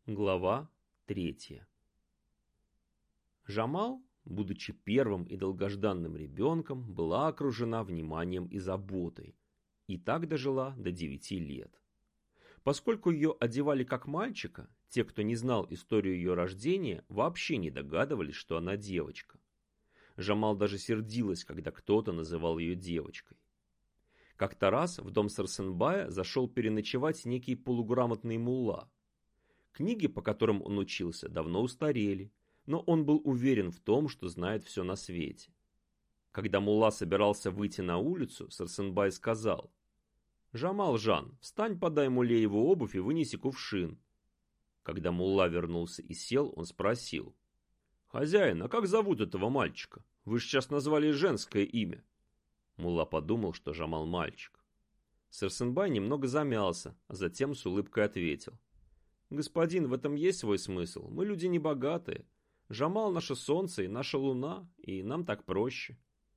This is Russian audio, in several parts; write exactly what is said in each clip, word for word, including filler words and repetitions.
Глава третья. Жамал, будучи первым и долгожданным ребенком, была окружена вниманием и заботой, и так дожила до девяти лет. Поскольку ее одевали как мальчика, те, кто не знал историю ее рождения, вообще не догадывались, что она девочка. Жамал даже сердилась, когда кто-то называл ее девочкой. Как-то раз в дом Сарсенбая зашел переночевать некий полуграмотный мулла. Книги, по которым он учился, давно устарели, но он был уверен в том, что знает все на свете. Когда мулла собирался выйти на улицу, Сарсенбай сказал: «Жамал-жан, встань, подай мулле его обувь и вынеси кувшин». Когда мулла вернулся и сел, он спросил: «Хозяин, а как зовут этого мальчика? Вы же сейчас назвали женское имя». Мулла подумал, что Жамал мальчик. Сарсенбай немного замялся, а затем с улыбкой ответил: «Господин, в этом есть свой смысл. Мы люди небогатые. Жамал — наше солнце и наша луна, и нам так проще».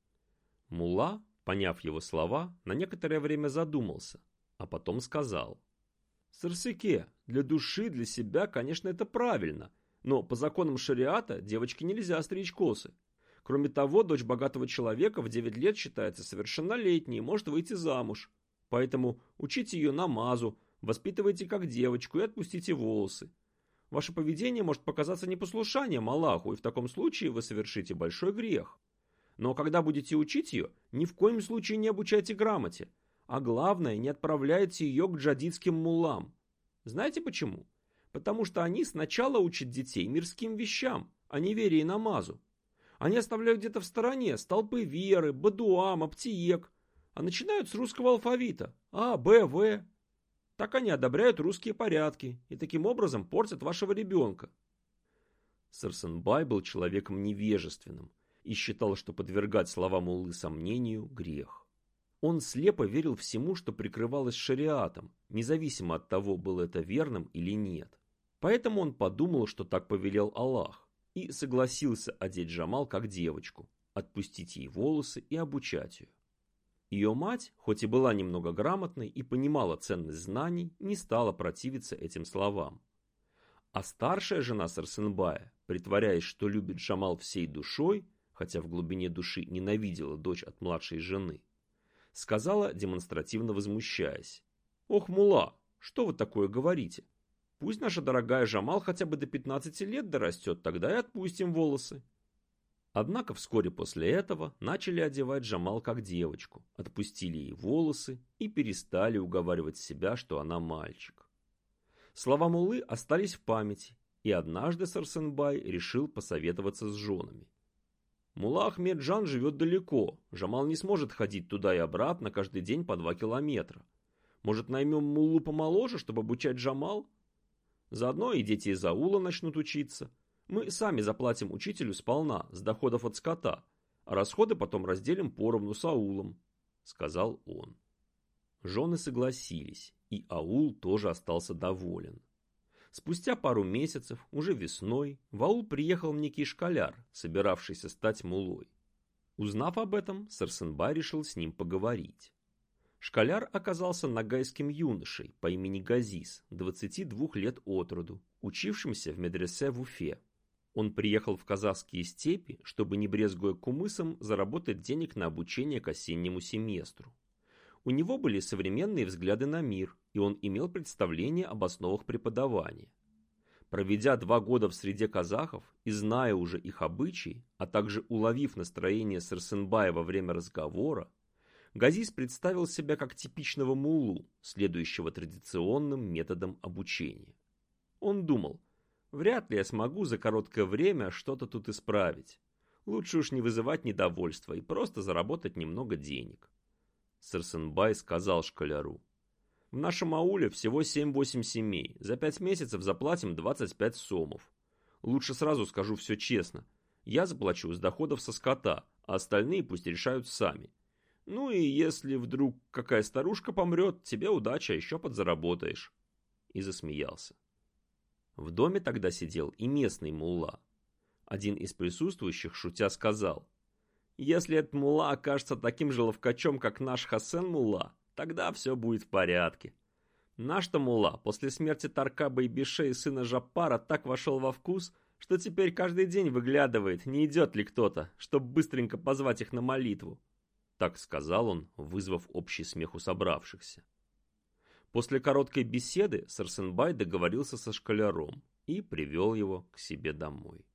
Мулла, поняв его слова, на некоторое время задумался, а потом сказал: «Сарсеке, для души, для себя, конечно, это правильно, но по законам шариата девочке нельзя стричь косы. Кроме того, дочь богатого человека в девять лет считается совершеннолетней и может выйти замуж. Поэтому учите ее намазу, воспитывайте как девочку и отпустите волосы. Ваше поведение может показаться непослушанием Аллаху, и в таком случае вы совершите большой грех. Но когда будете учить ее, ни в коем случае не обучайте грамоте, а главное, не отправляйте ее к джадидским муллам. Знаете почему? Потому что они сначала учат детей мирским вещам, а не вере и намазу. Они оставляют где-то в стороне столпы веры, бадуам, аптиек, а начинают с русского алфавита А, Б, В. Так они одобряют русские порядки и таким образом портят вашего ребенка». Сарсенбай был человеком невежественным и считал, что подвергать слова муллы сомнению – грех. Он слепо верил всему, что прикрывалось шариатом, независимо от того, было это верным или нет. Поэтому он подумал, что так повелел Аллах, и согласился одеть Жамал как девочку, отпустить ей волосы и обучать ее. Ее мать, хоть и была немного грамотной и понимала ценность знаний, не стала противиться этим словам. А старшая жена Сарсенбая, притворяясь, что любит Жамал всей душой, хотя в глубине души ненавидела дочь от младшей жены, сказала, демонстративно возмущаясь: «Ох, мулла, что вы такое говорите? Пусть наша дорогая Жамал хотя бы до пятнадцати лет дорастет, тогда и отпустим волосы». Однако вскоре после этого начали одевать Жамал как девочку, отпустили ей волосы и перестали уговаривать себя, что она мальчик. Слова муллы остались в памяти, и однажды Сарсенбай решил посоветоваться с женами. «Мулла Ахмед-джан живет далеко, Жамал не сможет ходить туда и обратно каждый день по два километра. Может, наймем муллу помоложе, чтобы обучать Жамал? Заодно и дети из аула начнут учиться. Мы сами заплатим учителю сполна, с доходов от скота, а расходы потом разделим поровну с аулом», — сказал он. Жены согласились, и аул тоже остался доволен. Спустя пару месяцев, уже весной, в аул приехал некий школяр, собиравшийся стать муллой. Узнав об этом, Сарсенбай решил с ним поговорить. Школяр оказался ногайским юношей по имени Газиз, двадцати двух лет от роду, учившимся в медресе в Уфе. Он приехал в казахские степи, чтобы, не брезгуя кумысом, заработать денег на обучение к осеннему семестру. У него были современные взгляды на мир, и он имел представление об основах преподавания. Проведя два года в среде казахов и зная уже их обычаи, а также уловив настроение Сарсенбая во время разговора, Газиз представил себя как типичного муллу, следующего традиционным методам обучения. Он думал: вряд ли я смогу за короткое время что-то тут исправить. Лучше уж не вызывать недовольства и просто заработать немного денег. Сарсенбай сказал школяру: «В нашем ауле всего семь-восемь семей. За пять месяцев заплатим двадцать пять сомов. Лучше сразу скажу все честно. Я заплачу с доходов со скота, а остальные пусть решают сами. Ну и если вдруг какая старушка помрет, тебе удача, еще подзаработаешь». И засмеялся. В доме тогда сидел и местный мулла. Один из присутствующих, шутя, сказал: «Если этот мулла окажется таким же ловкачом, как наш Хасен мулла, тогда все будет в порядке. Наш-то мулла после смерти Тарка Байбише и сына Жаппара так вошел во вкус, что теперь каждый день выглядывает, не идет ли кто-то, чтобы быстренько позвать их на молитву. Так сказал он, вызвав общий смех у собравшихся. После короткой беседы Сарсенбай договорился со школяром и привел его к себе домой.